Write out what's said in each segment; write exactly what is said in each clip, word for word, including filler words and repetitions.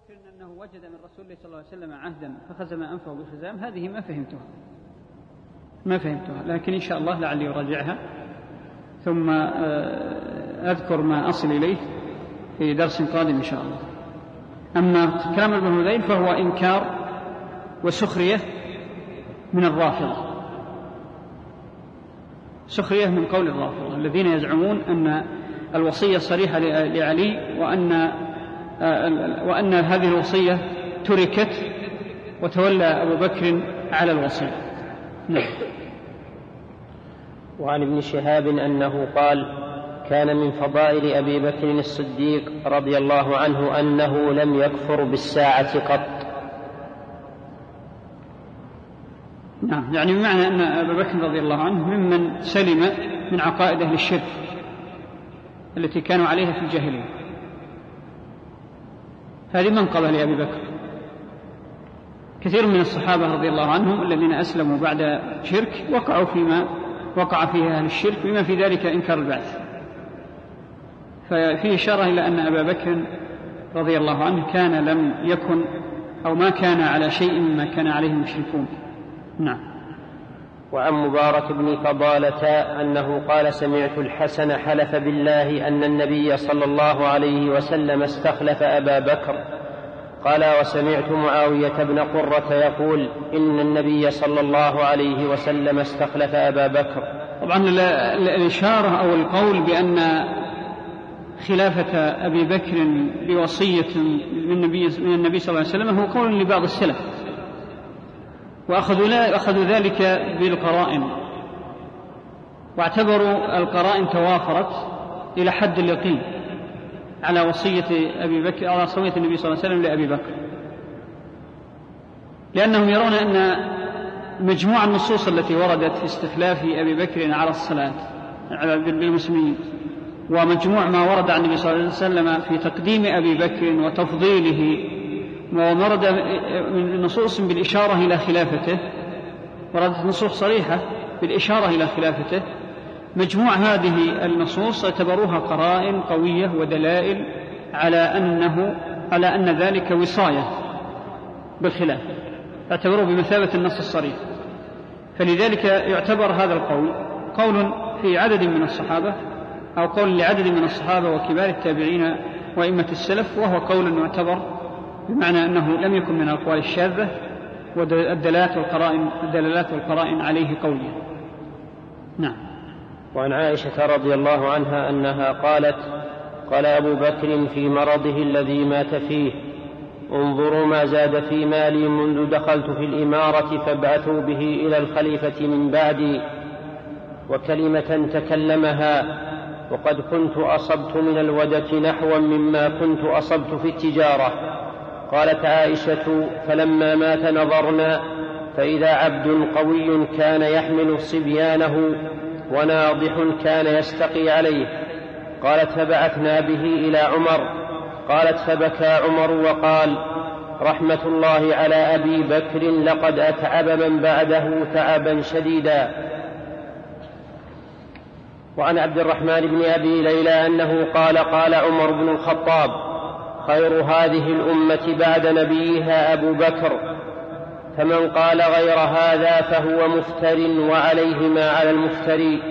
بكر أنه وجد من رسول الله صلى الله عليه وسلم عهدا فخزم أنفه بالخزام، هذه ما فهمتها ما فهمتها لكن إن شاء الله لعلي أراجعها ثم أذكر ما أصل إليه في درس قادم إن شاء الله. أما كلام ابن هذيل فهو إنكار وسخرية من الرافضة، سخرية من قول الرافضة الذين يزعمون أن الوصية صريحة لعلي وأن وأن هذه الوصية تركت وتولى أبو بكر على الوصية. نعم. وعن ابن شهاب أنه قال: كان من فضائل أبي بكر الصديق رضي الله عنه أنه لم يكفر بالساعة قط. نعم، يعني بمعنى أن أبا بكر رضي الله عنه ممن سلم من عقائد أهل الشرك التي كانوا عليها في الجاهلية. هذه منقبة لأبي بكر. كثير من الصحابة رضي الله عنهم الذين أسلموا بعد شرك وقعوا فيما وقع فيه أهل الشرك بما في ذلك إنكار البعث، ففي إشارة إلى أن أبا بكر رضي الله عنه كان لم يكن أو ما كان على شيء مما كان عليه المشركون. نعم. وعن مبارك بن فضالة أنه قال: سمعت الحسن حلف بالله أن النبي صلى الله عليه وسلم استخلف أبا بكر. قال: وسمعت معاوية بن قرة يقول: إن النبي صلى الله عليه وسلم استخلف أبا بكر. طبعا الإشارة أو القول بأن خلافة أبي بكر بوصية من النبي, من النبي صلى الله عليه وسلم هو قول لبعض السلف، وأخذوا ذلك بالقرائن، واعتبروا القرائن توافرت إلى حد اليقين على وصية أبي بكر على وصية النبي صلى الله عليه وسلم لأبي بكر، لأنهم يرون أن مجموع النصوص التي وردت في استخلاف أبي بكر على الصلاة بالمسلمين ومجموع ما ورد عن النبي صلى الله عليه وسلم في تقديم أبي بكر وتفضيله وورد من نصوص بالإشارة إلى خلافته، وردت نصوص صريحة بالإشارة إلى خلافته، مجموع هذه النصوص اعتبروها قرائن قوية ودلائل على أنه على أن ذلك وصاية بالخلاف، اعتبروه بمثابة النص الصريح. فلذلك يعتبر هذا القول قول في عدد من الصحابة أو قول لعدد من الصحابة وكبار التابعين وأئمة السلف، وهو قول يعتبر بمعنى أنه لم يكن من الأقوال الشاذة، والدلالات والقرائن الدلالات والقرائن عليه قوية. نعم. وعن عائشة رضي الله عنها أنها قالت: قال أبو بكر في مرضه الذي مات فيه: انظروا ما زاد في مالي منذ دخلت في الإمارة فابعثوا به إلى الخليفة من بعدي. وكلمة تكلمها: وقد كنت أصبت من الودة نحوا مما كنت أصبت في التجارة. قالت عائشة: فلما مات نظرنا فإذا عبد قوي كان يحمل صبيانه وناضح كان يستقي عليه. قالت: فبعثنا به إلى عمر. قالت: فبكى عمر وقال: رحمة الله على أبي بكر، لقد أتعب من بعده تعبا شديدا. وعن عبد الرحمن بن أبي ليلى أنه قال: قال عمر بن الخطاب: خير هذه الأمة بعد نبيها أبو بكر، فمن قال غير هذا فهو مفتر وعليه ما على المفتري.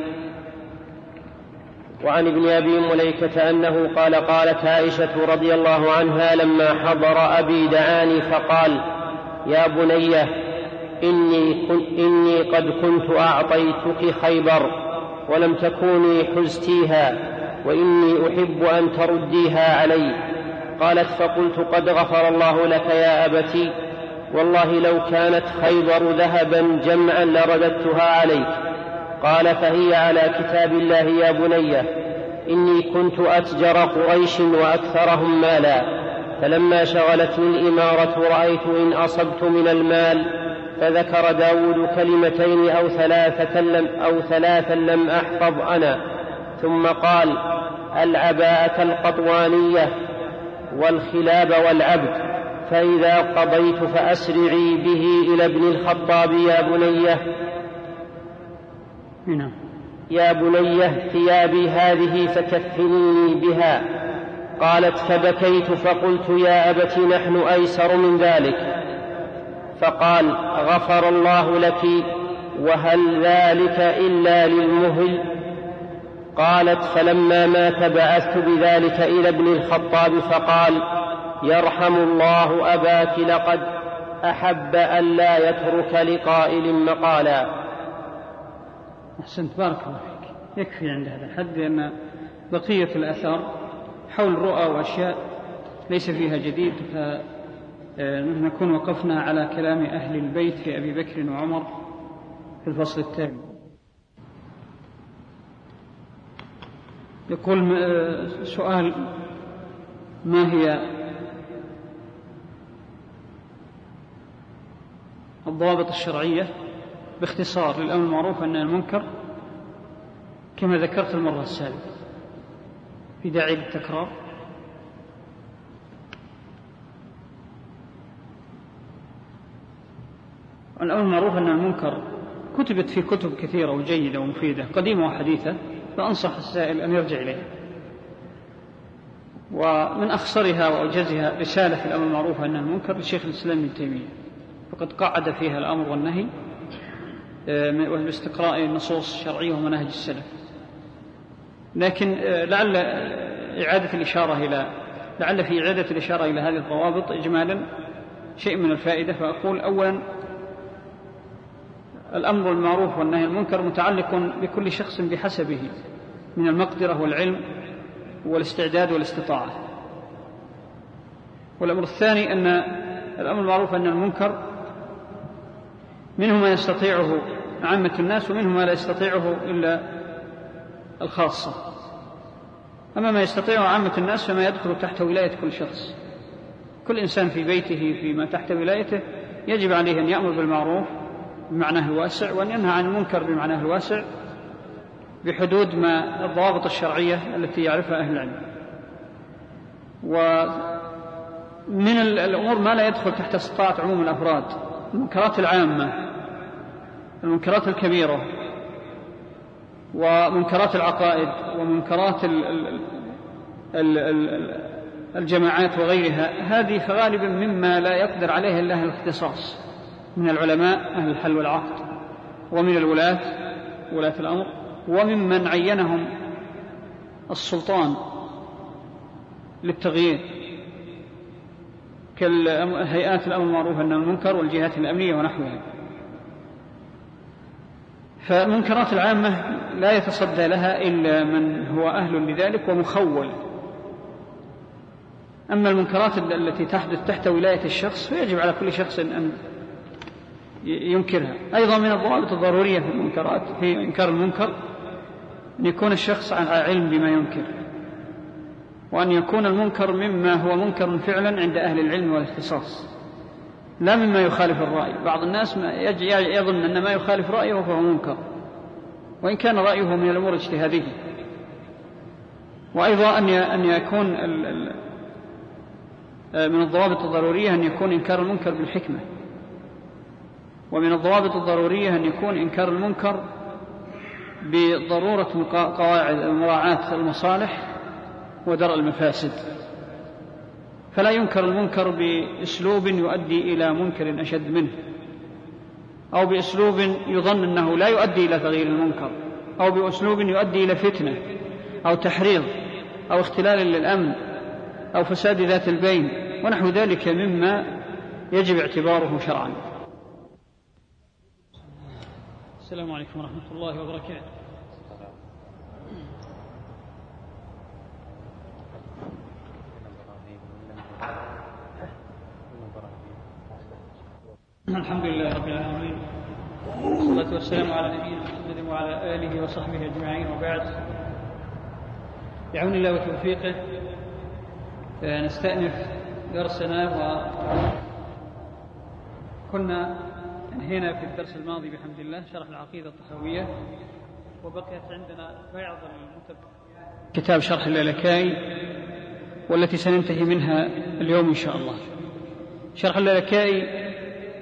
وعن ابن أبي مليكة أنه قال: قالت عائشة رضي الله عنها لما حضر أبي دعاني فقال: يا بنية، إني, إني قد كنت أعطيتك خيبر ولم تكوني حزتيها، وإني أحب أن ترديها علي. قالت: فقلت: قد غفر الله لك يا أبتي، والله لو كانت خيبر ذهبا جمعا لرددتها عليك. قال: فهي على كتاب الله يا بنية، إني كنت أتجر قريش وأكثرهم مالا، فلما شغلتني الإمارة رأيت إن أصبت من المال. فذكر داود كلمتين أو ثلاثة لم, أو ثلاثا لم أحفظ أنا، ثم قال: العباءة القطوانية والخلاب والعبد، فإذا قضيت فأسرعي به إلى ابن الخطاب يا بنية يا بنية ثيابي هذه فكفنيني بها. قالت فبكيت فقلت يا أبت نحن أيسر من ذلك. فقال غفر الله لك، وهل ذلك إلا للمهل؟ قالت فلما مات بعثت بذلك إلى ابن الخطاب فقال يرحم الله أباك لقد أحب أن لا يترك لقائل مقالا. أحسنت، بارك الله فيك. يكفي عند هذا الحد، لأن بقية الأثار حول رؤى وأشياء ليس فيها جديد، فنكون وقفنا على كلام أهل البيت في أبي بكر وعمر في الفصل التالي. يقول سؤال: ما هي الضوابط الشرعية باختصار للأمر المعروف والنهي عن المنكر كما ذكرت المرة السابقة، في داعي للتكرار؟ الأمر المعروف والنهي عن المنكر كتبت في كتب كثيرة وجيدة ومفيدة قديمة وحديثة، فأنصح السائل أن يرجع إليها. ومن أخصرها وأوجزها رسالة في الأمر المعروف والنهي عن المنكر لشيخ الإسلام ابن تيمية، فقد قعد فيها الأمر والنهي باستقراء النصوص الشرعية ومناهج السلف. لكن لعل إعادة الإشارة إلى لعل في إعادة الإشارة إلى هذه الضوابط إجمالا شيء من الفائدة. فأقول: أولا، الأمر المعروف والنهي عن المنكر متعلق بكل شخص بحسبه من المقدرة والعلم والاستعداد والاستطاعة. والأمر الثاني أن الأمر المعروف والنهي عن المنكر منه ما يستطيعه عامة الناس، ومنه ما لا يستطيعه إلا الخاصة. أما ما يستطيعه عامة الناس فما يدخل تحت ولاية كل شخص. كل إنسان في بيته فيما تحت ولايته يجب عليه أن يأمر بالمعروف بمعناه الواسع، وأن ينهى عن المنكر بمعناه الواسع بحدود ما الضوابط الشرعية التي يعرفها أهل العلم. ومن الأمور ما لا يدخل تحت استطاعة عموم الأفراد: المنكرات العامة، المنكرات الكبيرة، ومنكرات العقائد، ومنكرات الجماعات وغيرها. هذه فغالبا مما لا يقدر عليه إلا الاختصاص من العلماء أهل الحل والعقد، ومن الولاة ولاة الأمر، وممن عينهم السلطان للتغيير كالهيئات الأمر المعروف والنهي عن المنكر والجهات الأمنية ونحوها. فالمنكرات العامة لا يتصدى لها إلا من هو أهل لذلك ومخول. أما المنكرات التي تحدث تحت ولاية الشخص فيجب على كل شخص أن ينكرها. أيضا من الضوابط الضرورية في المنكرات في إنكار المنكر أن يكون الشخص على علم بما ينكر، وأن يكون المنكر مما هو منكر فعلا عند أهل العلم والاختصاص، لا مما يخالف الرأي. بعض الناس يظن أن ما يخالف رأيه فهو منكر، وإن كان رأيه من الأمور الاجتهادية. وأيضا أن يكون من الضوابط الضرورية أن يكون إنكار المنكر بالحكمة، ومن الضوابط الضرورية أن يكون إنكار المنكر بضرورة قواعد مراعاة المصالح ودرء المفاسد. فلا ينكر المنكر بأسلوب يؤدي إلى منكر أشد منه، أو بأسلوب يظن أنه لا يؤدي إلى تغيير المنكر، أو بأسلوب يؤدي إلى فتنة أو تحريض أو اختلال للأمن أو فساد ذات البين ونحو ذلك مما يجب اعتباره شرعا. السلام عليكم ورحمة الله وبركاته. الحمد لله رب العالمين، والصلاة والسلام على نبينا محمد وعلى آله وصحبه أجمعين، وبعد. بعون الله وتوفيقه نستأنف درسنا، وكنا انهينا في الدرس الماضي بحمد الله شرح العقيدة الطحاوية، وبقيت عندنا بعض كتاب شرح اللالكائي والتي سننتهي منها اليوم إن شاء الله. شرح اللالكائي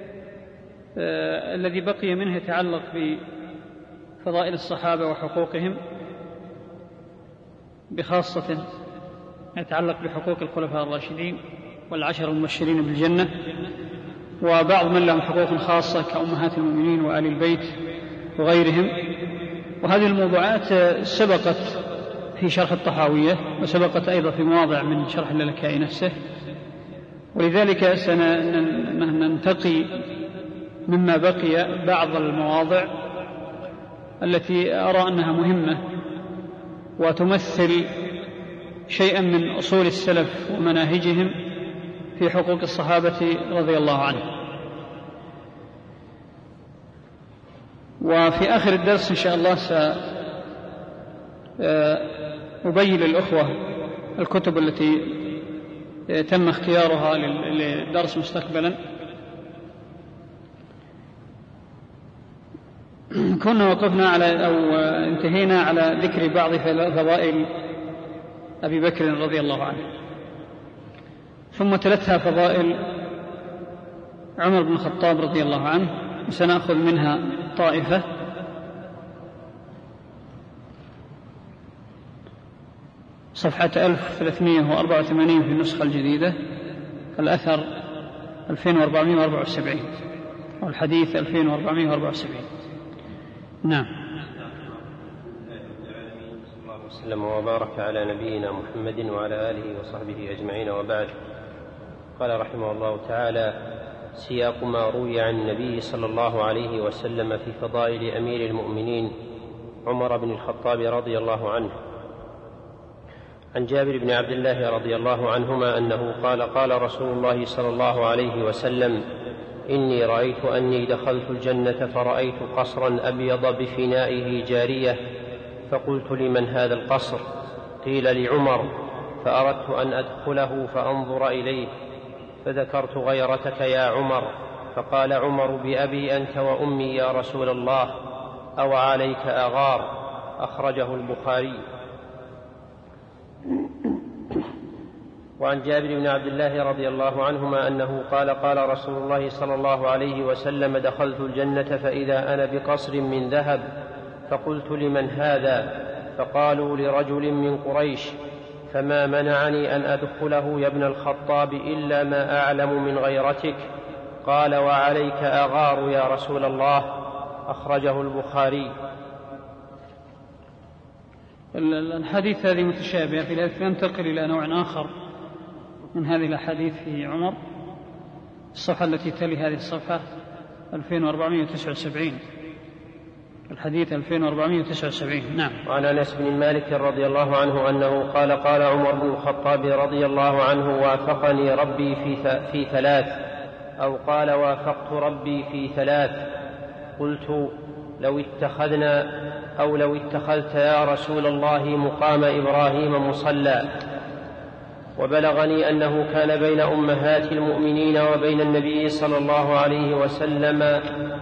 آه الذي بقي منه يتعلق بفضائل الصحابة وحقوقهم، بخاصة يتعلق بحقوق الخلفاء الراشدين والعشر المبشرين بالجنة، وبعض من لهم حقوق خاصة كأمهات المؤمنين وآل البيت وغيرهم. وهذه الموضوعات سبقت في شرح الطحاوية وسبقت أيضا في مواضع من شرح اللالكائي نفسه، ولذلك سننتقي مما بقي بعض المواضع التي أرى أنها مهمة وتمثل شيئا من أصول السلف ومناهجهم في حقوق الصحابة رضي الله عنهم. وفي آخر الدرس إن شاء الله سأبين للأخوة الكتب التي تم اختيارها للدرس مستقبلا. كنا وقفنا على أو انتهينا على ذكر بعض فضائل أبي بكر رضي الله عنه، ثم تلتها فضائل عمر بن الخطاب رضي الله عنه، وسنأخذ منها طائفة. صفحة ألف وثلاثمائة وأربعة وثمانين في النسخة الجديدة، الأثر ألفين وأربعمائة وأربعة وسبعين والحديث ألفين وأربعمائة وأربعة وسبعين. نعم. صلى الله وسلم وبارك على نبينا محمد وعلى آله وصحبه أجمعين، وبعد. قال رحمه الله تعالى: سياق ما روي عن النبي صلى الله عليه وسلم في فضائل أمير المؤمنين عمر بن الخطاب رضي الله عنه. عن جابر بن عبد الله رضي الله عنهما أنه قال: قال رسول الله صلى الله عليه وسلم: إني رأيت أني دخلت الجنة فرأيت قصرا أبيض بفنائه جارية، فقلت: لمن هذا القصر؟ قيل: لعمر. فأردت أن أدخله فأنظر إليه، فذكرت غيرتك يا عمر، فقال عمر: بأبي أنت وأمي يا رسول الله، أو عليك أغار. أخرجه البخاري. وعن جابر بن عبد الله رضي الله عنهما أنه قال: قال رسول الله صلى الله عليه وسلم: دخلت الجنة فإذا أنا بقصر من ذهب، فقلت: لمن هذا؟ فقالوا: لرجل من قريش. فما منعني أن أدخله يا ابن الخطاب إلا ما أعلم من غيرتك. قال: وعليك أغار يا رسول الله. أخرجه البخاري. الحديث هذه متشابهة، في الآية ننتقل إلى نوع آخر من هذه الأحاديث في عمر. الصفحة التي تلي هذه الصفحة ألفين وأربعمائة وتسعة وسبعين، الحديث ألفين وأربعمائة وتسعة وسبعين. نعم. وعن أنس بن مالك رضي الله عنه أنه قال: قال عمر بن الخطاب رضي الله عنه: وافقني ربي في, في ثلاث، أو قال: وافقت ربي في ثلاث. قلت: لو اتخذنا أو لو اتخذت يا رسول الله مقام إبراهيم مصلى. وبلغني أنه كان بين أمهات المؤمنين وبين النبي صلى الله عليه وسلم،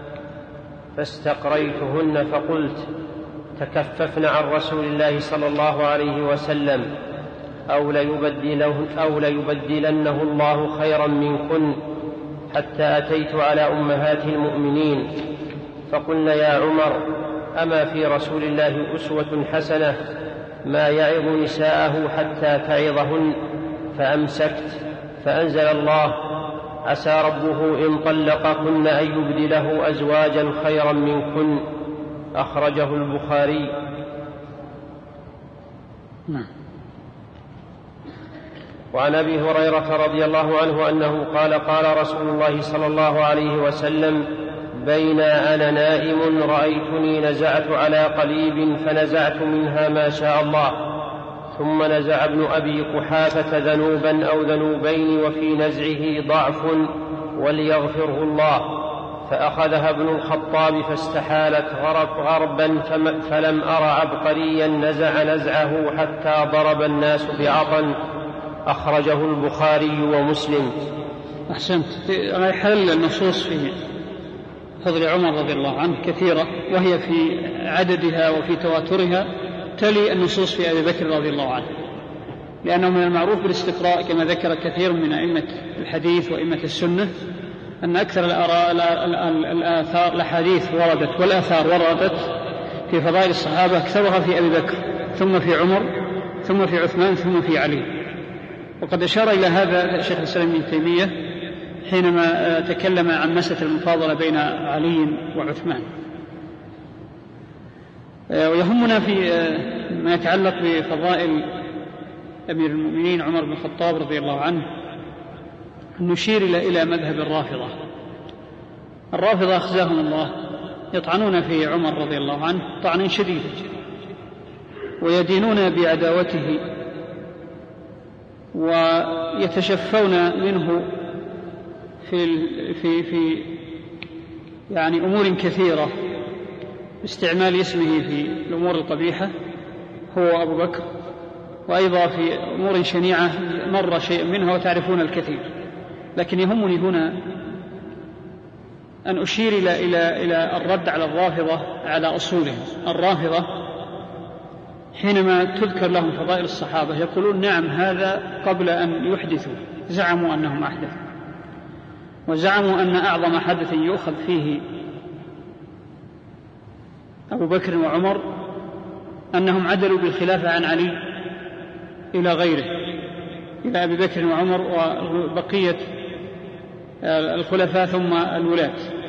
فاستقريتهن فقلت: تكففن عن رسول الله صلى الله عليه وسلم، أو ليبدله أو ليبدلنه الله خيرا منكن، حتى أتيت على أمهات المؤمنين فقلنا: يا عمر، أما في رسول الله أسوة حسنة ما يعظ نساءه حتى تعظهن؟ فأمسكت، فأنزل الله: عسى ربه إن طلقكن أن يبدله أزواجا خيرا منكن. أخرجه البخاري. وعن أبي هريرة رضي الله عنه أنه قال: قال رسول الله صلى الله عليه وسلم: بين أنا نائم رأيتني نزعت على قليب فنزعت منها ما شاء الله، ثم نزع ابن أبي قحافة ذنوبا أو ذنوبين وفي نزعه ضعف وليغفره الله، فأخذها ابن الخطاب فاستحالت غربا فلم أر عبقريا نزع نزعه حتى ضرب الناس بعطن. أخرجه البخاري ومسلم. أحسنت. حل النصوص في فضل عمر رضي الله عنه كثيرة، وهي في عددها وفي تواترها تلي النصوص في أبي بكر رضي الله عنه، لأنه من المعروف بالاستقراء كما ذكر كثير من أئمة الحديث وأئمة السنة أن أكثر الآثار الأحاديث وردت والآثار وردت في فضائل الصحابة أكثرها في أبي بكر، ثم في عمر، ثم في عثمان، ثم في علي. وقد أشار إلى هذا شيخ الإسلام ابن تيمية حينما تكلم عن مسألة المفاضلة بين علي وعثمان. ويهمنا في ما يتعلق بفضائل أمير المؤمنين عمر بن الخطاب رضي الله عنه أن نشير إلى مذهب الرافضة. الرافضة أخزاهم الله يطعنون في عمر رضي الله عنه طعنا شديدا ويدينون بعداوته ويتشفون منه في في في يعني أمور كثيرة، استعمال اسمه في الأمور القبيحة هو أبو بكر، وأيضا في أمور شنيعة مر شيء منها وتعرفون الكثير. لكن يهمني هنا أن أشير إلى إلى إلى الرد على الرافضة على أصولهم. الرافضة حينما تذكر لهم فضائل الصحابة يقولون نعم هذا قبل أن يحدثوا، زعموا أنهم أحدثوا، وزعموا أن أعظم حدث يؤخذ فيه أبو بكر وعمر أنهم عدلوا بالخلافة عن علي إلى غيره، إلى أبي بكر وعمر وبقية الخلفاء ثم الولاة،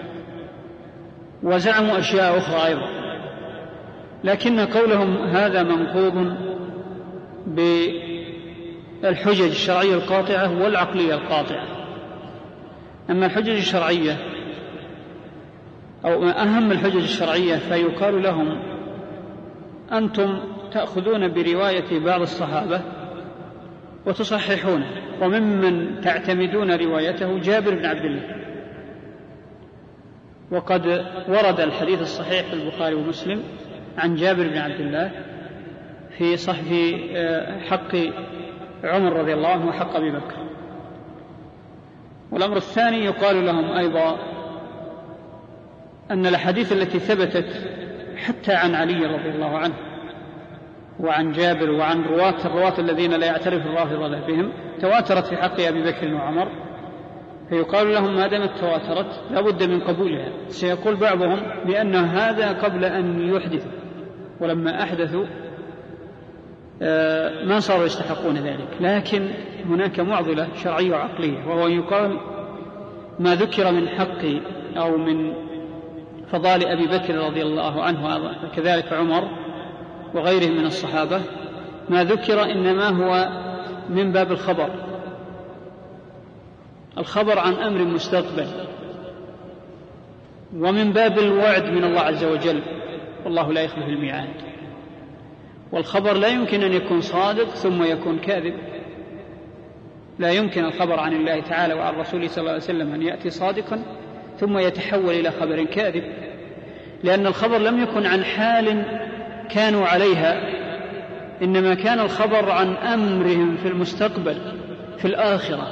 وزعموا أشياء أخرى أيضا. لكن قولهم هذا منقوض بالحجج الشرعية القاطعة والعقلية القاطعة. أما الحجج الشرعية أو أهم الحجج الشرعية فيقال لهم أنتم تأخذون برواية بعض الصحابة وتصححونه، وممن تعتمدون روايته جابر بن عبد الله، وقد ورد الحديث الصحيح في البخاري ومسلم عن جابر بن عبد الله في صح في حق عمر رضي الله عنه وحق أبي بكر. والأمر الثاني يقال لهم أيضا أن الأحاديث التي ثبتت حتى عن علي رضي الله عنه وعن جابر وعن رواة الرواة الذين لا يعترف الرافضة بهم تواترت في حق أبي بكر وعمر، فيقال لهم ما دامت تواترت لا بد من قبولها. سيقول بعضهم بأن هذا قبل أن يحدثوا، ولما أحدثوا ما صاروا يستحقون ذلك. لكن هناك معضلة شرعية وعقلية، وهو يقال ما ذكر من حق أو من فضال أبي بكر رضي الله عنه وكذلك عمر وغيرهم من الصحابة، ما ذكر إنما هو من باب الخبر، الخبر عن أمر مستقبل، ومن باب الوعد من الله عز وجل، والله لا يخلف الميعاد. والخبر لا يمكن أن يكون صادق ثم يكون كاذب، لا يمكن الخبر عن الله تعالى وعن رسوله صلى الله عليه وسلم أن يأتي صادقا ثم يتحول إلى خبر كاذب، لأن الخبر لم يكن عن حال كانوا عليها، إنما كان الخبر عن أمرهم في المستقبل في الآخرة.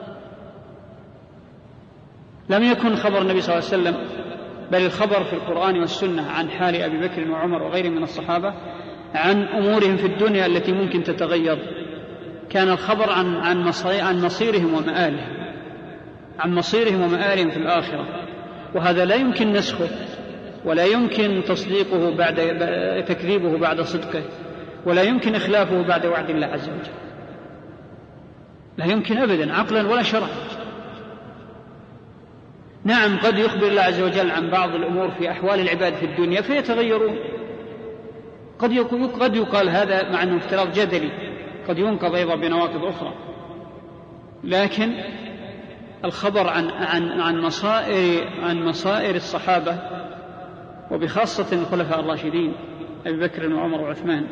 لم يكن خبر النبي صلى الله عليه وسلم، بل الخبر في القرآن والسنة عن حال أبي بكر وعمر وغيرهم من الصحابة عن أمورهم في الدنيا التي ممكن تتغير. كان الخبر عن عن عن مصيرهم ومآلهم، عن مصيرهم ومآلهم في الآخرة، وهذا لا يمكن نسخه ولا يمكن تصديقه بعد تكذيبه بعد صدقه، ولا يمكن إخلافه بعد وعد الله عز وجل، لا يمكن أبدا عقلا ولا شرعا. نعم قد يخبر الله عز وجل عن بعض الأمور في أحوال العباد في الدنيا فيتغيرون، قد يقول, قد يقال هذا مع أنه افتراض جدلي، قد ينقض أيضا بنواقض أخرى. لكن الخبر عن عن عن مصائر عن مصائر الصحابة وبخاصة الخلفاء الراشدين أبي بكر وعمر وعثمان،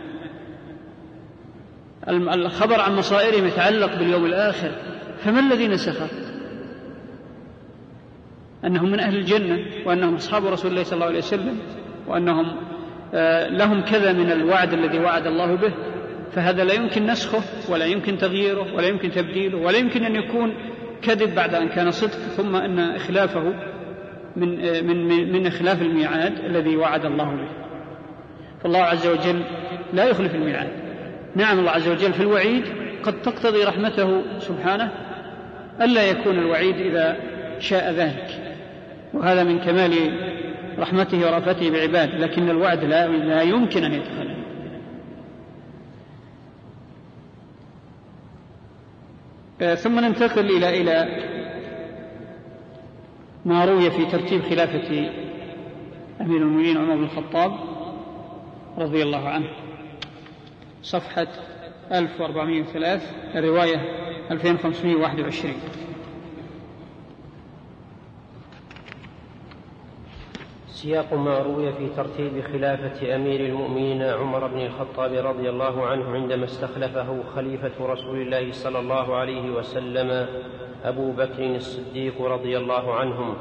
الخبر عن مصائرهم يتعلق باليوم الآخر، فما الذي نسخه؟ أنهم من أهل الجنة، وأنهم أصحاب رسول الله صلى الله عليه وسلم، وأنهم لهم كذا من الوعد الذي وعد الله به، فهذا لا يمكن نسخه ولا يمكن تغييره ولا يمكن تبديله، ولا يمكن أن يكون كذب بعد أن كان صدق، ثم أن إخلافه من من من إخلاف الميعاد الذي وعد الله به. فالله عز وجل لا يخلف الميعاد. نعم الله عز وجل في الوعيد قد تقتضي رحمته سبحانه ألا يكون الوعيد إذا شاء ذلك، وهذا من كمال رحمته ورأفته بعباده، لكن الوعد لا, لا يمكن أن يتخلف. ثم ننتقل إلى إلى ما روي في ترتيب خلافة أمير المؤمنين عمر بن الخطاب رضي الله عنه، صفحة ألف وأربعمائة وثلاثة، الرواية ألفين وخمسمائة وواحد وعشرين. سياق ما روي في ترتيب خلافة أمير المؤمنين عمر بن الخطاب رضي الله عنه عندما استخلفه خليفة رسول الله صلى الله عليه وسلم أبو بكر الصديق رضي الله عنهم.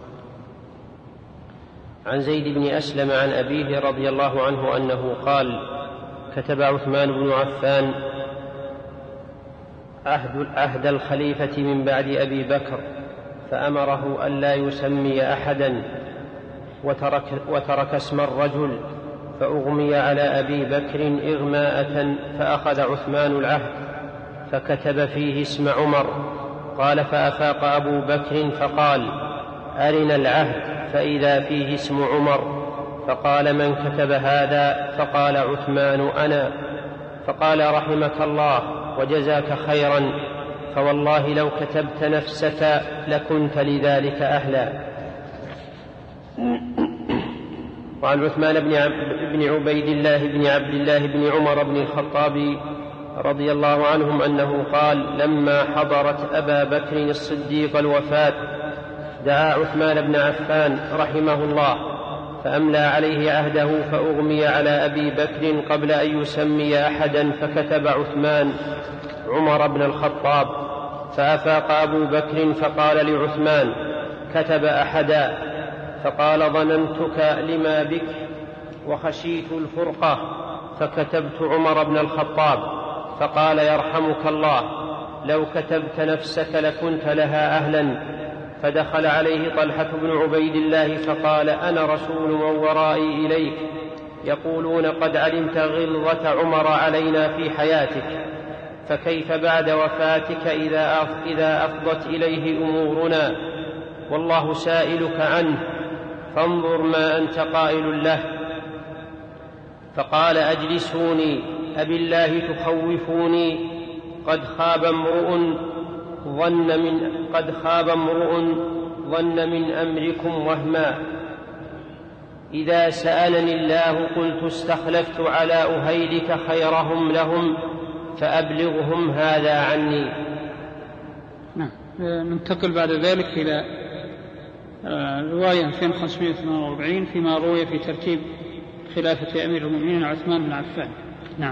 عن زيد بن أسلم عن أبيه رضي الله عنه أنه قال: كتب عثمان بن عفان عهد, عهد الخليفة من بعد أبي بكر فأمره ألا يسمي أحدا، وترك, وترك اسم الرجل، فأغمي على أبي بكر إغماءة، فأخذ عثمان العهد فكتب فيه اسم عمر. قال: فأفاق أبو بكر فقال: أرنا العهد فإذا فيه اسم عمر. فقال: من كتب هذا؟ فقال عثمان: أنا. فقال: رحمك الله وجزاك خيرا، فوالله لو كتبت نفسك لكنت لذلك أهلا. وعن عثمان بن عبيد الله بن عبد الله بن عمر بن الخطاب رضي الله عنهم أنه قال: لما حضرت أبا بكر الصديق الوفاة دعا عثمان بن عفان رحمه الله فأملى عليه عهده، فأغمي على أبي بكر قبل أن يسمي أحدا، فكتب عثمان عمر بن الخطاب. فأفاق أبو بكر فقال لعثمان: كتب أحدا. فقال: ظننتك لما بك وخشيت الفرقة، فكتبت عمر بن الخطاب. فقال: يرحمك الله، لو كتبت نفسك لكنت لها أهلا. فدخل عليه طلحة بن عبيد الله فقال: أنا رسول من ورائي إليك، يقولون قد علمت غلظة عمر علينا في حياتك، فكيف بعد وفاتك إذا أفضت إليه أمورنا، والله سائلك عنه، فانظر ما أنت قائل له. فقال: أجلسوني، أبالله تخوفوني؟ قد خاب امرؤ ظن من قد خاب امرؤ ظن من أمركم وهما. إذا سألني الله قلت استخلفت على أهيلك خيرهم لهم، فأبلغهم هذا عني. نعم. ننتقل بعد ذلك إلى رواية ألفين وخمسمائة وثمانية وأربعين فيما روي في ترتيب خلافة أمير المؤمنين عثمان بن عفان. نعم.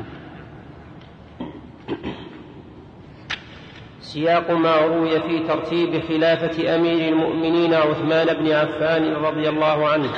سياق ما روي في ترتيب خلافة أمير المؤمنين عثمان بن عفان رضي الله عنه.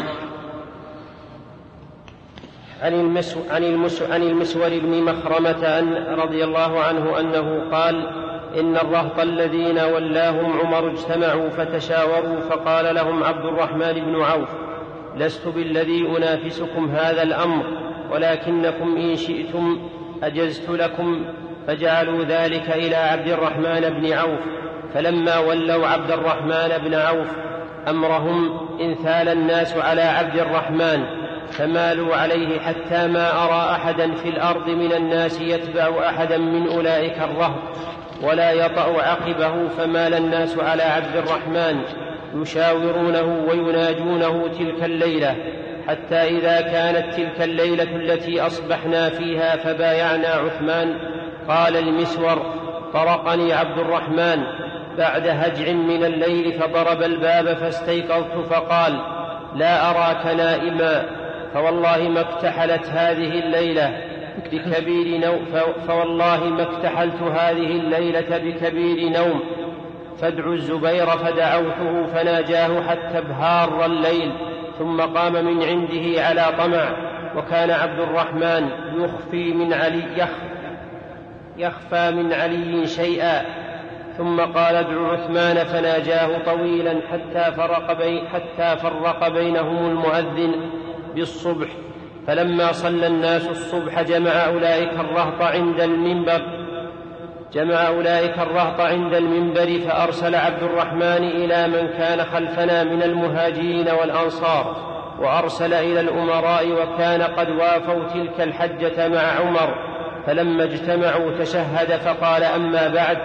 عن, المسو عن, المسو عن المسور بن مخرمة أن رضي الله عنه أنه قال: إن الرهط الذين ولاهم عمر اجتمعوا فتشاوروا، فقال لهم عبد الرحمن بن عوف: لست بالذي أنافسكم هذا الأمر، ولكنكم إن شئتم أجزت لكم. فجعلوا ذلك إلى عبد الرحمن بن عوف، فلما ولوا عبد الرحمن بن عوف أمرهم انثال الناس على عبد الرحمن، فمالوا عليه حتى ما أرى أحدا في الأرض من الناس يتبع أحدا من أولئك الرهط ولا يطأ عقبه، فمال الناس على عبد الرحمن يشاورونه ويناجونه تلك الليلة، حتى إذا كانت تلك الليلة التي أصبحنا فيها فبايعنا عثمان. قال المسور: طرقني عبد الرحمن بعد هجع من الليل فضرب الباب، فاستيقظت فقال: لا أراك نائما، فوالله ما اكتحلت هذه الليلة بكبير نوم فوالله ما اكتحلت هذه الليلة بكبير نوم، فادعوا الزبير. فدعوته فناجاه حتى ابهار الليل، ثم قام من عنده على طمع، وكان عبد الرحمن يخفي من علي يخ يخفى من علي شيئا. ثم قال: ادعوا عثمان، فناجاه طويلا حتى فرق, بي حتى فرق بينهم المؤذن بالصبح. فلما صلى الناس الصبح جمع أولئك الرهط عند المنبر جمع أولئك الرهط عند المنبر فأرسل عبد الرحمن إلى من كان خلفنا من المهاجرين والأنصار، وأرسل إلى الأمراء، وكان قد وافوا تلك الحجة مع عمر. فلما اجتمعوا تشهد فقال: أما بعد،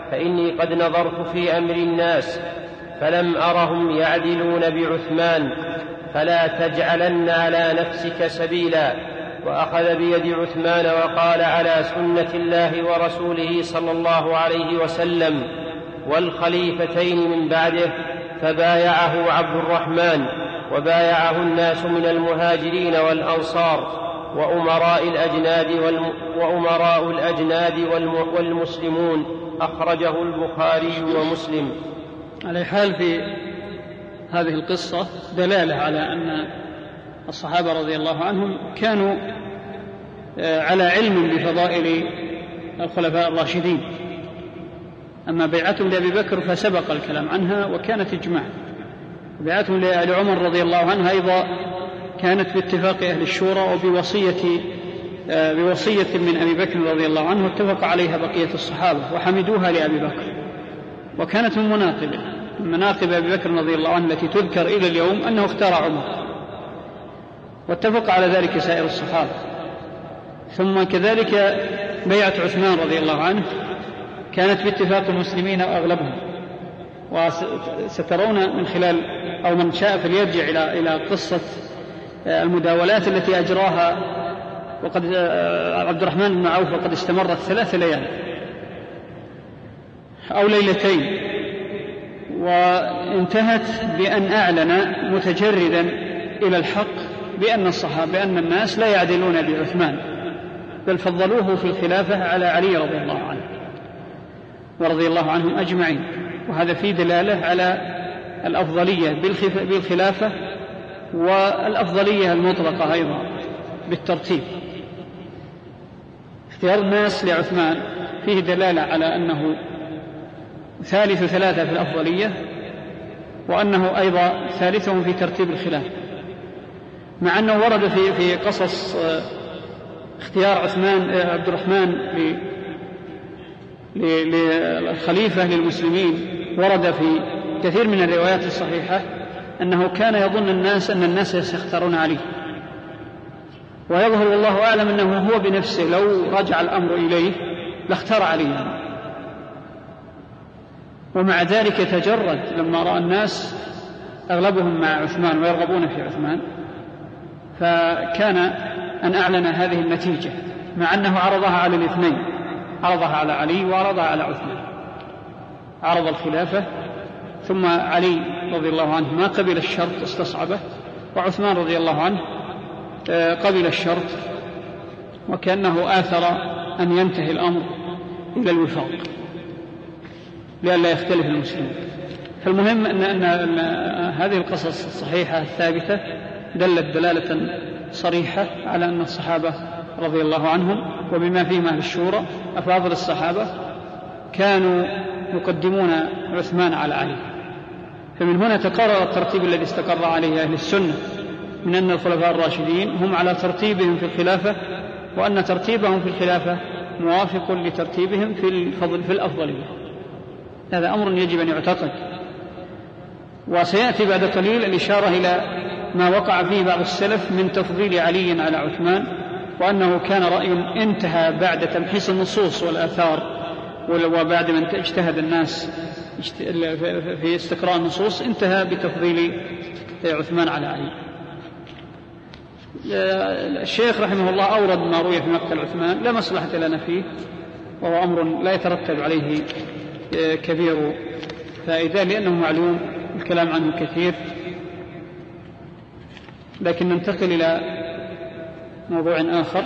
فإني قد نظرت في أمر الناس فلم أرهم يعدلون بعثمان، فلا تجعلن على نفسك سبيلا. وأخذ بيد عثمان وقال: على سنة الله ورسوله صلى الله عليه وسلم والخليفتين من بعده. فبايعه عبد الرحمن، وبايعه الناس من المهاجرين والأنصار وأمراء الأجناد, والم... وأمراء الأجناد والم... والمسلمون. أخرجه البخاري ومسلم. على حال في هذه القصة دلالة على أن الصحابة رضي الله عنهم كانوا على علم بفضائل الخلفاء الراشدين. أما بيعتهم لأبي بكر فسبق الكلام عنها وكانت إجماع. بيعتهم لعمر رضي الله عنه أيضا كانت باتفاق أهل الشورى وبوصية بوصية من أبي بكر رضي الله عنه اتفق عليها بقية الصحابة وحمدوها لأبي بكر، وكانت من مناقبه من مناقب أبي بكر رضي الله عنه التي تذكر إلى اليوم أنه اختار عمر، واتفق على ذلك سائر الصحابة. ثم كذلك بيعة عثمان رضي الله عنه كانت باتفاق المسلمين وأغلبهم. وسترون من خلال أو من شاء فليرجع إلى إلى قصة المداولات التي أجراها وقد عبد الرحمن بن عوف وقد استمرت ثلاث ليال أو ليلتين، وانتهت بأن أعلن متجردا إلى الحق بأن الصحابة بأن الناس لا يعدلون بعثمان، بل فضلوه في الخلافة على علي رضي الله عنه ورضي الله عنهم أجمعين. وهذا فيه دلالة على الأفضلية بالخلافة والأفضلية المطلقة أيضا بالترتيب. اختيار الناس لعثمان فيه دلالة على أنه ثالث ثلاثة في الأفضلية، وأنه أيضا ثالثهم في ترتيب الخلافة، مع أنه ورد في في قصص اختيار عثمان عبد الرحمن للخليفة للمسلمين. ورد في كثير من الروايات الصحيحة أنه كان يظن الناس أن الناس سيختارون عليه، ويظهر والله أعلم أنه هو بنفسه لو رجع الأمر إليه لاختار عليه، ومع ذلك تجرد لما رأى الناس أغلبهم مع عثمان ويرغبون في عثمان، فكان أن أعلن هذه النتيجة، مع أنه عرضها على الاثنين، عرضها على علي وعرضها على عثمان. عرض الخلافة، ثم علي رضي الله عنه ما قبل الشرط استصعبه، وعثمان رضي الله عنه قبل الشرط، وكأنه آثر أن ينتهي الأمر إلى الوفاق لئلا يختلف المسلمين. فالمهم أن, أن, أن هذه القصص الصحيحة الثابتة دلت دلالة صريحة على أن الصحابة رضي الله عنهم وبما فيهم أهل الشورى أفاضل الصحابة كانوا يقدمون عثمان على علي. فمن هنا تقرر الترتيب الذي استقر عليه أهل السنة من أن الخلفاء الراشدين هم على ترتيبهم في الخلافة، وأن ترتيبهم في الخلافة موافق لترتيبهم في الفضل في الأفضلية. هذا أمر يجب أن يعتقد. وسيأتي بعد قليل الإشارة إلى ما وقع فيه بعض السلف من تفضيل علي على عثمان، وأنه كان رأي انتهى بعد تمحيص النصوص والآثار، وبعد من اجتهد الناس في استقراء النصوص انتهى بتفضيل عثمان على علي. الشيخ رحمه الله أورد ما روي في مقتل عثمان لا مصلحة لنا فيه، وهو أمر لا يترتب عليه كبير فائدة لأنه معلوم الكلام عنه كثير. لكن ننتقل إلى موضوع آخر.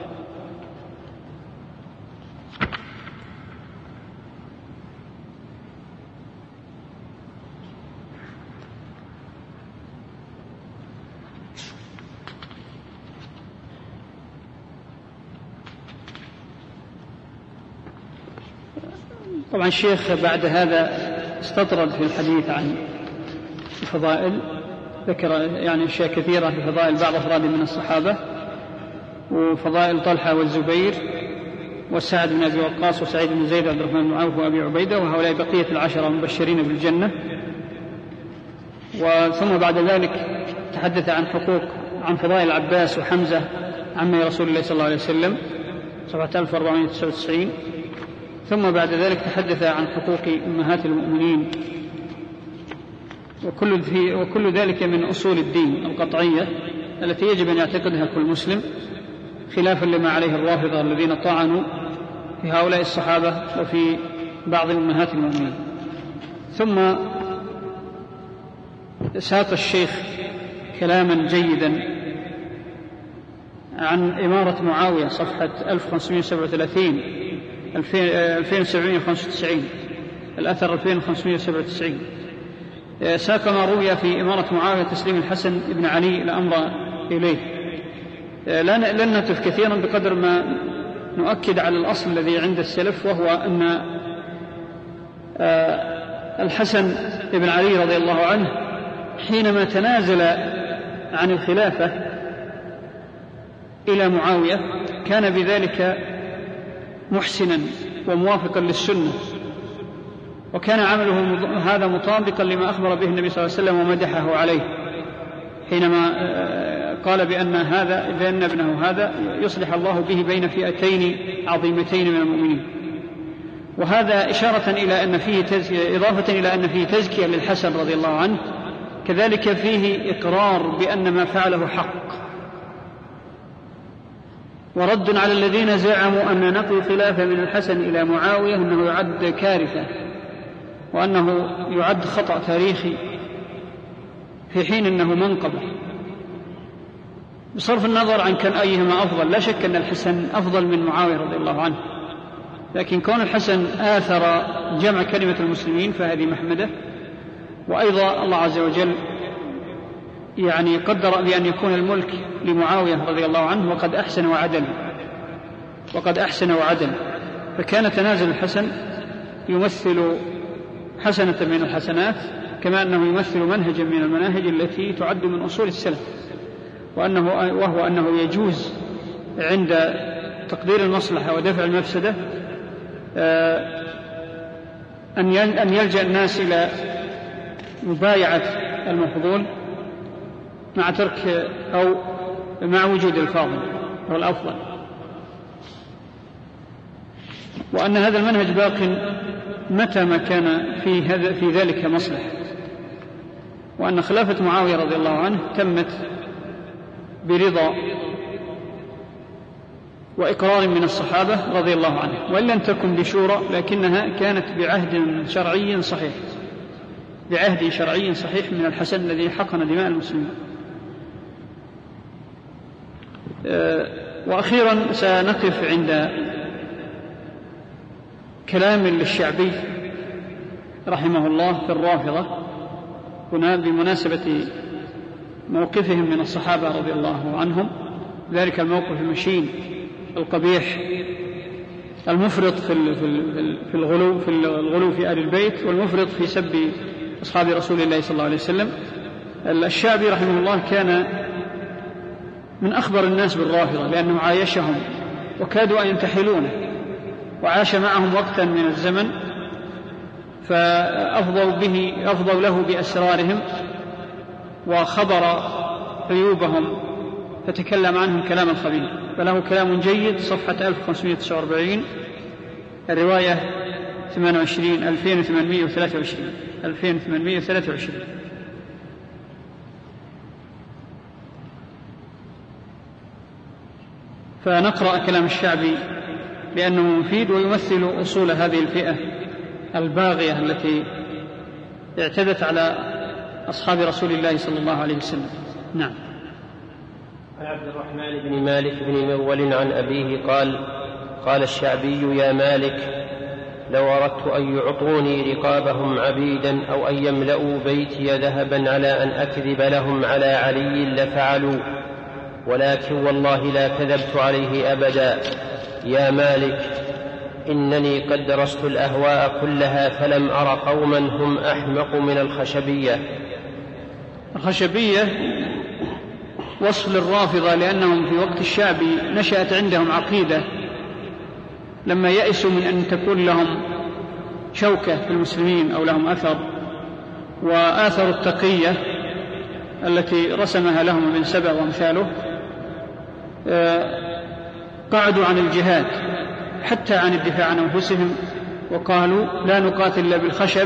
طبعا الشيخ بعد هذا استطرد في الحديث عن الفضائل، ذكر يعني أشياء كثيرة في فضائل بعض أفراد من الصحابة، وفضائل طلحة والزبير وسعد بن أبي وقاص وسعيد بن زيد وعبد الرحمن بن عوف وأبي عبيدة، وهؤلاء بقية العشرة المبشرين بالجنة. وثم بعد ذلك تحدث عن حقوق عن فضائل العباس وحمزة عمي رسول الله صلى الله عليه وسلم صفحة ألف وأربعمائة وتسعة وتسعين. ثم بعد ذلك تحدث عن حقوق أمهات المؤمنين، وكل, وكل ذلك من أصول الدين القطعية التي يجب أن يعتقدها كل مسلم، خلافا لما عليه الرافضة الذين طعنوا في هؤلاء الصحابة وفي بعض أمهات المؤمنين. ثم ساق الشيخ كلاما جيدا عن إمارة معاوية صفحة ألف وخمسمائة وسبعة وثلاثين ألفين وسبعمائة وخمسة وتسعين، الأثر ألفين وخمسمائة وسبعة وتسعين. ساق ما روي في إمارة معاوية تسليم الحسن بن علي الأمر إليه. لن نتف كثيرا بقدر ما نؤكد على الأصل الذي عند السلف، وهو أن الحسن بن علي رضي الله عنه حينما تنازل عن الخلافة إلى معاوية كان بذلك محسنا وموافقا للسنة، وكان عمله هذا مطابقا لما أخبر به النبي صلى الله عليه وسلم ومدحه عليه حينما قال بأن هذا بأن ابنه هذا يصلح الله به بين فئتين عظيمتين من المؤمنين. وهذا إشارة إلى أن فيه تزكية، إضافة إلى أن فيه تزكية للحسن رضي الله عنه، كذلك فيه إقرار بأن ما فعله حق، ورد على الذين زعموا أن نقل الخلافة من الحسن إلى معاوية أنه يعد كارثة وأنه يعد خطأ تاريخي في حين أنه منقبة. بصرف النظر عن كان أيهما أفضل، لا شك أن الحسن أفضل من معاوية رضي الله عنه، لكن كون الحسن آثر جمع كلمة المسلمين فهذه محمدة. وأيضا الله عز وجل يعني قدر بأن يكون الملك لمعاوية رضي الله عنه وقد أحسن وعدل وقد أحسن وعدل فكان تنازل الحسن يمثل حسنة من الحسنات، كما أنه يمثل منهجا من المناهج التي تعد من أصول السلف، وأنه وهو أنه يجوز عند تقدير المصلحة ودفع المفسدة أن يلجأ الناس إلى مبايعة المفضول مع ترك أو مع وجود الفاضل أو الأفضل، وأن هذا المنهج باق متى ما كان في, هذا في ذلك مصلحة، وأن خلافة معاوية رضي الله عنه تمت برضا وإقرار من الصحابة رضي الله عنه، وإن لم تكن بشورى لكنها كانت بعهد شرعي صحيح بعهد شرعي صحيح من الحسن الذي حقن دماء المسلمين. وأخيرا سنقف عند كلام للشعبي رحمه الله في الرافضة هنا بمناسبة موقفهم من الصحابة رضي الله عنهم، ذلك الموقف المشين القبيح المفرط في الغلو في الغلو في آل البيت، والمفرط في سب أصحاب رسول الله صلى الله عليه وسلم. الشعبي رحمه الله كان من أخبر الناس بالرافضة لأنه عايشهم وكادوا أن ينتحلونه، وعاش معهم وقتا من الزمن، فأفضوا به أفضوا له بأسرارهم وخبر عيوبهم فتكلم عنهم كلاما خبيثا، فله كلام جيد صفحة ألف وخمسمائة وتسعة وأربعين الرواية ثمانية وعشرين ألفين وثمانمائة وثلاثة وعشرين ألفين وثمانمائة وثلاثة وعشرين. فنقرأ كلام الشعبي لأنه مفيد ويمثل أصول هذه الفئة الباغية التي اعتدت على أصحاب رسول الله صلى الله عليه وسلم. نعم. عن عبد الرحمن بن مالك بن مول عن أبيه قال: قال الشعبي: يا مالك، لو أردت أن يعطوني رقابهم عبيدا أو أن يملأوا بيتي ذهبا على أن أكذب لهم على علي لفعلوا، ولكن والله لا كذبت عليه أبدا. يا مالك، إنني قد درست الأهواء كلها فلم أر قوما هم أحمق من الخشبية. الخشبية وصف للرافضة لأنهم في وقت الشعبي نشأت عندهم عقيدة لما يأسوا من أن تكون لهم شوكة في المسلمين أو لهم أثر، وآثر التقية التي رسمها لهم ابن سبأ وامثاله، قعدوا عن الجهاد حتى عن الدفاع عن أنفسهم، وقالوا لا نقاتل إلا بالخشب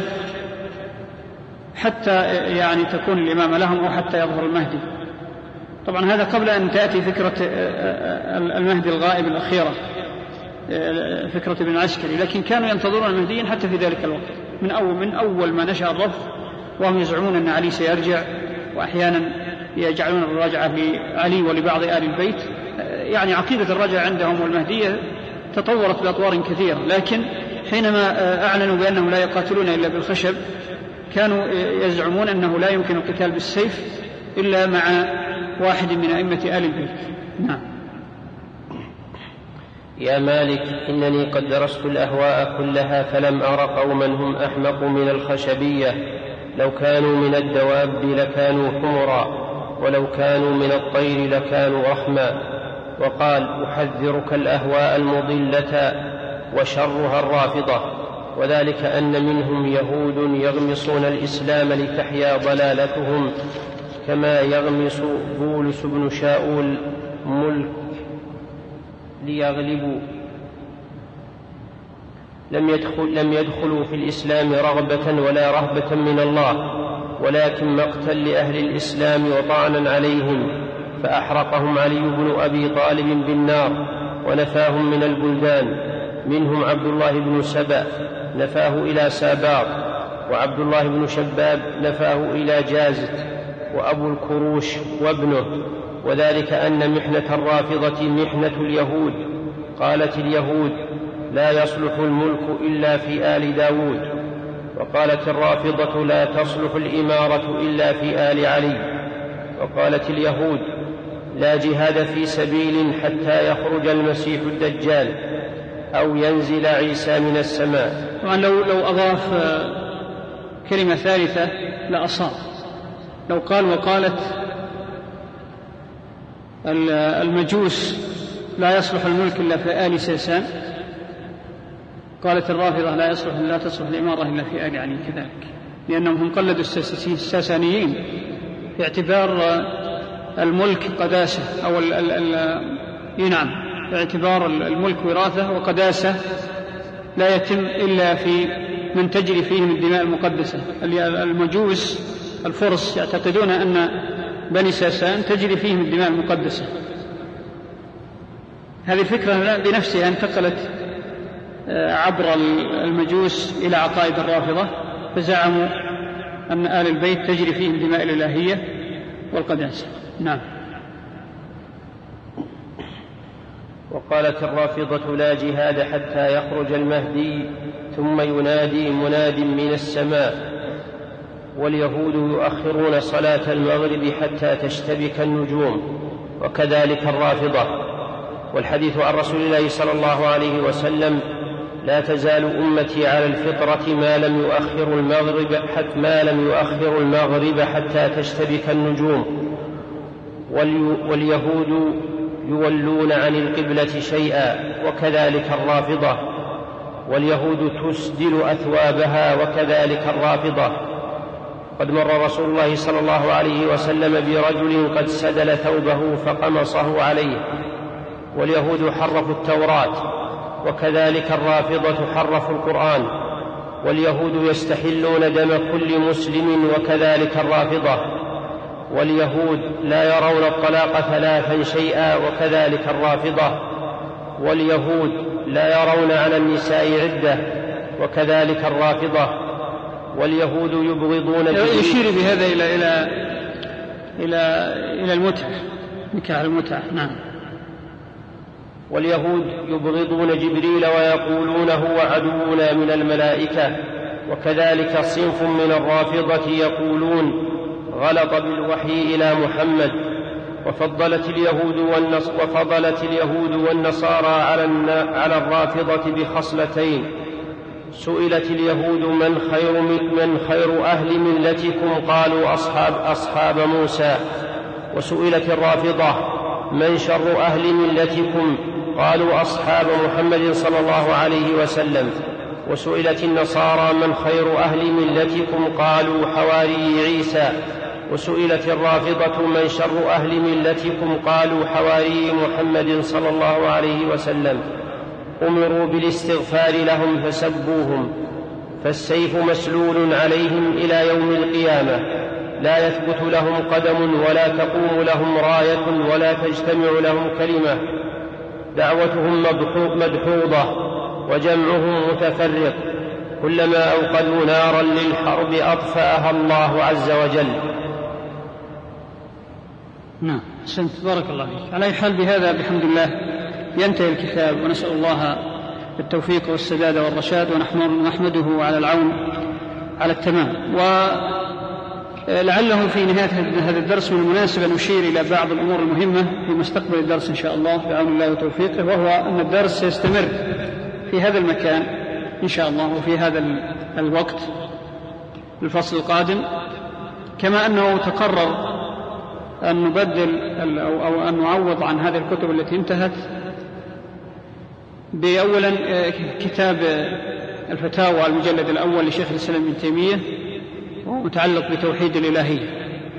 حتى يعني تكون الإمامة لهم أو حتى يظهر المهدي. طبعا هذا قبل أن تأتي فكرة المهدي الغائب الأخيرة، فكرة ابن عسكري، لكن كانوا ينتظرون المهديين حتى في ذلك الوقت من أول, من أول ما نشأ الرفض، وهم يزعمون أن علي سيرجع، وأحيانا يجعلون الرجعة لعلي ولبعض آل البيت. يعني عقيدة الرجعة عندهم والمهدية تطورت بأطوار كثيرة، لكن حينما أعلنوا بأنهم لا يقاتلون إلا بالخشب كانوا يزعمون أنه لا يمكن القتال بالسيف إلا مع واحد من أئمة آل البيت. نعم. يا مالك إنني قد درست الأهواء كلها فلم أر قوما هم أحمق من الخشبية، لو كانوا من الدواب لكانوا حمرا، ولو كانوا من الطير لكانوا رحما. وقال أحذرك الأهواء المضلة وشرها الرافضة، وذلك أن منهم يهود يغمصون الإسلام لتحيا ضلالتهم، كما يغمس بولس بن شاؤول ملك ليغلبوا. لم, يدخل لم يدخلوا في الإسلام رغبة ولا رهبة من الله، ولكن مقتا لأهل الإسلام وطعنا عليهم، فأحرقهم علي بن أبي طالب بالنار ونفاهم من البلدان. منهم عبد الله بن سبأ نفاه إلى ساباط، وعبد الله بن شباب نفاه إلى جازت، وأبو الكروش وابنه. وذلك أن محنة الرافضة محنة اليهود. قالت اليهود لا يصلح الملك إلا في آل داود، وقالت الرافضة لا تصلح الإمارة إلا في آل علي. وقالت اليهود لا جهاد في سبيل حتى يخرج المسيح الدجال أو ينزل عيسى من السماء. طبعا لو, لو أضاف كلمة ثالثة لأصاب، لو قال وقالت المجوس لا يصلح الملك إلا في آل سيسان، قالت الرافضة لا يصلح لا تصلح الإمارة إلا في آل علي كذلك، لأنهم هم قلدوا الساسانيين في اعتبار الملك قداسة أو ال ال ال نعم باعتبار الملك وراثة وقداسة لا يتم إلا في من تجري فيهم الدماء المقدسة. المجوس الفرس يعتقدون أن بني ساسان تجري فيهم الدماء المقدسة. هذه الفكرة بنفسها انتقلت عبر المجوس إلى عقائد الرافضة، فزعموا أن آل البيت تجري فيهم الدماء الإلهية والقداسة. نعم. وقالت الرافضة لا جهاد حتى يخرج المهدي ثم ينادي مناد من السماء. واليهود يؤخرون صلاة المغرب حتى تشتبك النجوم، وكذلك الرافضة. والحديث عن رسول الله صلى الله عليه وسلم لا تزال أمتي على الفطرة ما لم يؤخر المغرب حتى ما لم يؤخر المغرب حتى تشتبك النجوم. واليهود يولون عن القبلة شيئا، وكذلك الرافضة. واليهود تسدل أثوابها، وكذلك الرافضة. قد مر رسول الله صلى الله عليه وسلم برجل قد سدل ثوبه فقمصه عليه. واليهود حرفوا التوراة، وكذلك الرافضة حرفوا القرآن. واليهود يستحلون دم كل مسلم، وكذلك الرافضة. واليهود لا يرون الطلاق ثلاثا شيئا، وكذلك الرافضة. واليهود لا يرون على النساء عدة، وكذلك الرافضة. واليهود يبغضون يشير بهذا إلى إلى إلى إلى المتعة، نكاح المتعة. نعم. واليهود يبغضون جبريل ويقولون هو عدونا من الملائكة، وكذلك صنف من الرافضة يقولون غلط بالوحي إلى محمد. وفضلت اليهود والنص وفضلت اليهود والنصارى على على الرافضة بخصلتين. سئلت اليهود من خير من خير أهل ملتكم؟ قالوا أصحاب أصحاب موسى. وسئلت الرافضة من شر أهل ملتكم؟ قالوا أصحاب محمد صلى الله عليه وسلم. وسئلت النصارى من خير أهل ملتكم؟ قالوا حواري عيسى. وسئلت الرافضة من شر أهل ملتكم؟ قالوا حواري محمد صلى الله عليه وسلم. أمروا بالاستغفار لهم فسبوهم، فالسيف مسلول عليهم إلى يوم القيامة، لا يثبت لهم قدم ولا تقوم لهم راية ولا تجتمع لهم كلمة، دعوتهم مدحوضة وجمعهم متفرق، كلما أوقدوا نارا للحرب أطفأها الله عز وجل. نعم، أحسنت، بارك الله فيك. على أي حال بهذا بحمد الله ينتهي الكتاب، ونسأل الله التوفيق والسداد والرشاد، ونحن نحمده على العون على التمام. ولعله في نهاية هذا الدرس من المناسب أن نشير إلى بعض الأمور المهمة في مستقبل الدرس إن شاء الله بعون الله وتوفيقه، وهو أن الدرس سيستمر في هذا المكان إن شاء الله وفي هذا الوقت الفصل القادم، كما أنه تقرر أن نبدل أو أن نعوض عن هذه الكتب التي انتهت بأولا كتاب الفتاوى المجلد الأول لشيخ الإسلام ابن تيمية ومتعلق بتوحيد الإلهية،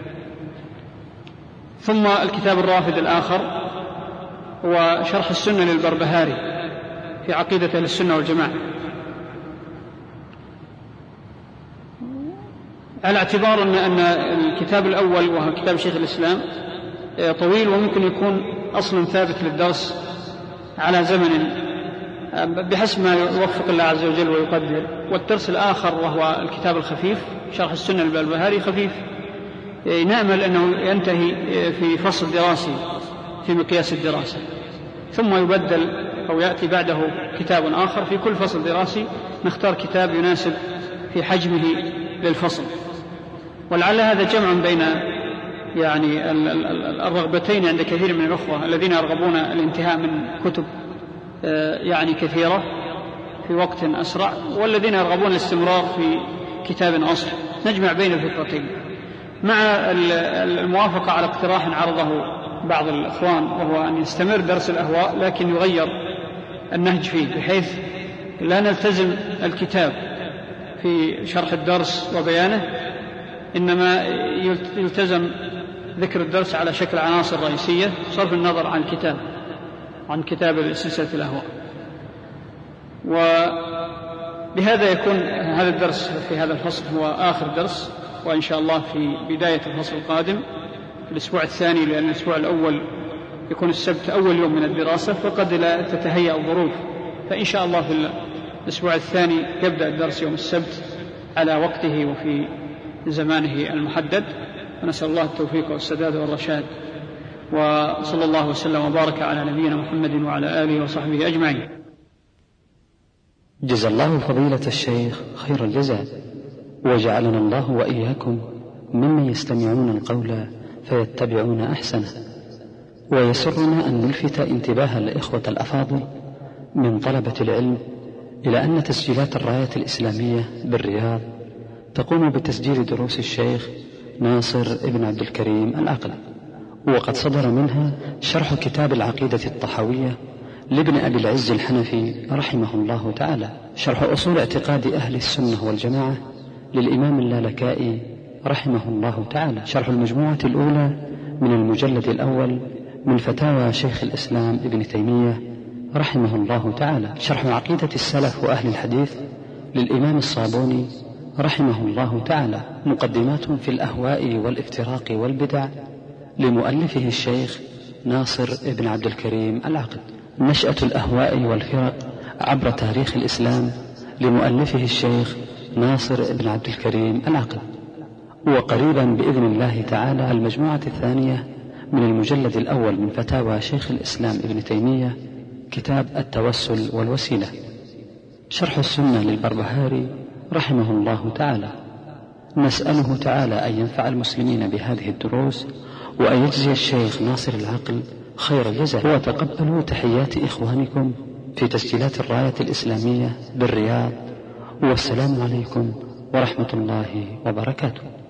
ثم الكتاب الرافد الآخر وشرح السنة للبربهاري في عقيدة أهل السنة والجماعة، على اعتبار أن الكتاب الأول وهو كتاب شيخ الإسلام طويل وممكن يكون أصل ثابت للدرس على زمن بحسب ما يوفق الله عز وجل ويقدر، والدرس الآخر وهو الكتاب الخفيف شرح السنة للبربهاري خفيف، نأمل أنه ينتهي في فصل دراسي في مقياس الدراسة، ثم يبدل أو يأتي بعده كتاب آخر في كل فصل دراسي، نختار كتاب يناسب في حجمه للفصل. ولعل هذا جمع بين يعني الرغبتين عند كثير من الأخوة الذين يرغبون الانتهاء من كتب يعني كثيرة في وقت أسرع، والذين يرغبون الاستمرار في كتاب أصل، نجمع بين الفكرتين مع الموافقة على اقتراح عرضه بعض الإخوان، وهو أن يستمر درس الأهواء لكن يغير النهج فيه، بحيث لا نلتزم الكتاب في شرح الدرس وبيانه، إنما يلتزم ذكر الدرس على شكل عناصر رئيسية صرف النظر عن الكتاب عن كتاب سلسلة الأهواء. وبهذا يكون هذا الدرس في هذا الفصل هو آخر درس، وإن شاء الله في بداية الفصل القادم في الأسبوع الثاني، لأن الأسبوع الأول يكون السبت أول يوم من الدراسة فقد لا تتهيأ الظروف، فإن شاء الله في الأسبوع الثاني يبدأ الدرس يوم السبت على وقته وفي زمانه المحدد، ونسأل الله التوفيق والسداد والرشاد، وصلى الله وسلم وبارك على نبينا محمد وعلى آله وصحبه أجمعين. جزا الله فضيلة الشيخ خير الجزاء، وجعلنا الله وإياكم ممن يستمعون القول فيتبعون أحسنه. ويسرنا أن نلفت انتباه الإخوة الأفاضل من طلبة العلم إلى أن تسجيلات الراية الإسلامية بالرياض تقوم بتسجيل دروس الشيخ ناصر ابن عبد الكريم العقل، وقد صدر منها شرح كتاب العقيدة الطحاوية لابن أبي العز الحنفي رحمه الله تعالى، شرح أصول اعتقاد أهل السنة والجماعة للإمام اللالكائي رحمه الله تعالى، شرح المجموعة الأولى من المجلد الأول من فتاوى شيخ الإسلام ابن تيمية رحمه الله تعالى، شرح عقيدة السلف وأهل الحديث للإمام الصابوني رحمه الله تعالى، مقدمات في الأهواء والافتراق والبدع لمؤلفه الشيخ ناصر ابن عبد الكريم العقد، نشأة الأهواء والفرق عبر تاريخ الإسلام لمؤلفه الشيخ ناصر ابن عبد الكريم العقد، وقريبا بإذن الله تعالى المجموعة الثانية من المجلد الأول من فتاوى شيخ الإسلام ابن تيمية كتاب التوسل والوسيلة، شرح السنة للبربهاري رحمه الله تعالى. نسأله تعالى أن ينفع المسلمين بهذه الدروس، وأن يجزي الشيخ ناصر العقل خير الجزاء. وتقبلوا تحيات إخوانكم في تسجيلات الراية الإسلامية بالرياض، والسلام عليكم ورحمة الله وبركاته.